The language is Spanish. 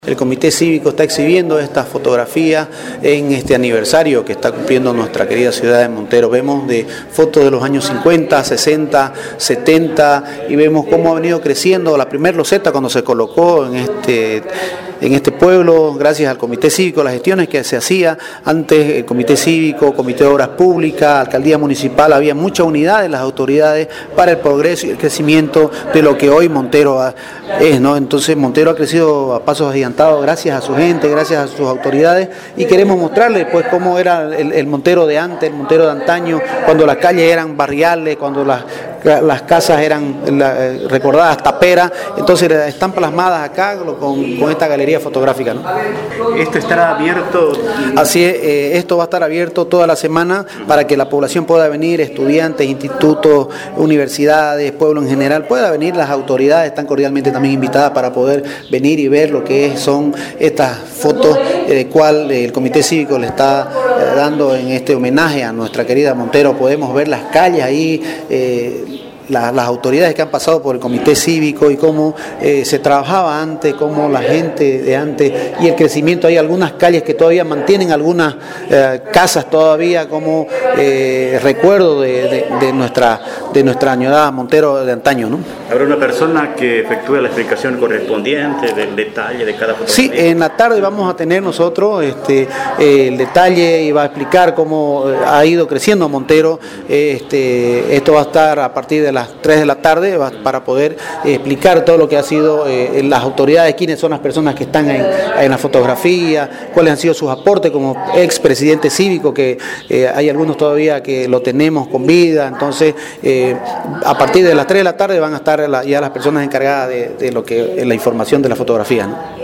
El Comité Cívico está exhibiendo estas fotografías en este aniversario que está cumpliendo nuestra querida ciudad de Montero. Vemos de fotos de los años 50, 60, 70 y vemos cómo ha venido creciendo la primera loseta cuando se colocó en este pueblo, gracias al Comité Cívico, las gestiones que se hacía antes, el Comité Cívico, Comité de Obras Públicas, Alcaldía Municipal, había mucha unidad de las autoridades para el progreso y el crecimiento de lo que hoy Montero es, ¿no? Entonces Montero ha crecido a pasos agigantados gracias a su gente, gracias a sus autoridades, y queremos mostrarles pues cómo era el Montero de antes, el Montero de antaño, cuando las calles eran barriales, cuando las casas eran recordadas taperas. Entonces están plasmadas acá con esta galería fotográfica, ¿no? ¿Esto estará abierto? Así es, esto va a estar abierto toda la semana para que la población pueda venir, estudiantes, institutos, universidades, pueblo en general, pueda venir, las autoridades están cordialmente también invitadas para poder venir y ver lo que son estas fotos de cual el Comité Cívico le está dando en este homenaje a nuestra querida Montero. Podemos ver las calles ahí, las autoridades que han pasado por el Comité Cívico y cómo se trabajaba antes, cómo la gente de antes y el crecimiento. Hay algunas calles que todavía mantienen algunas casas todavía como recuerdo de nuestra añorada Montero de antaño, ¿no? ¿Habrá una persona que efectúe la explicación correspondiente del detalle de cada fotografía? Sí, en la tarde vamos a tener nosotros el detalle y va a explicar cómo ha ido creciendo Montero. Esto va a estar a partir de las 3 de la tarde para poder explicar todo lo que ha sido las autoridades, quiénes son las personas que están en la fotografía, cuáles han sido sus aportes como expresidente cívico, que hay algunos todavía que lo tenemos con vida. Entonces, a partir de las 3 de la tarde van a estar ya las personas encargadas de lo que la información de la fotografía, ¿no?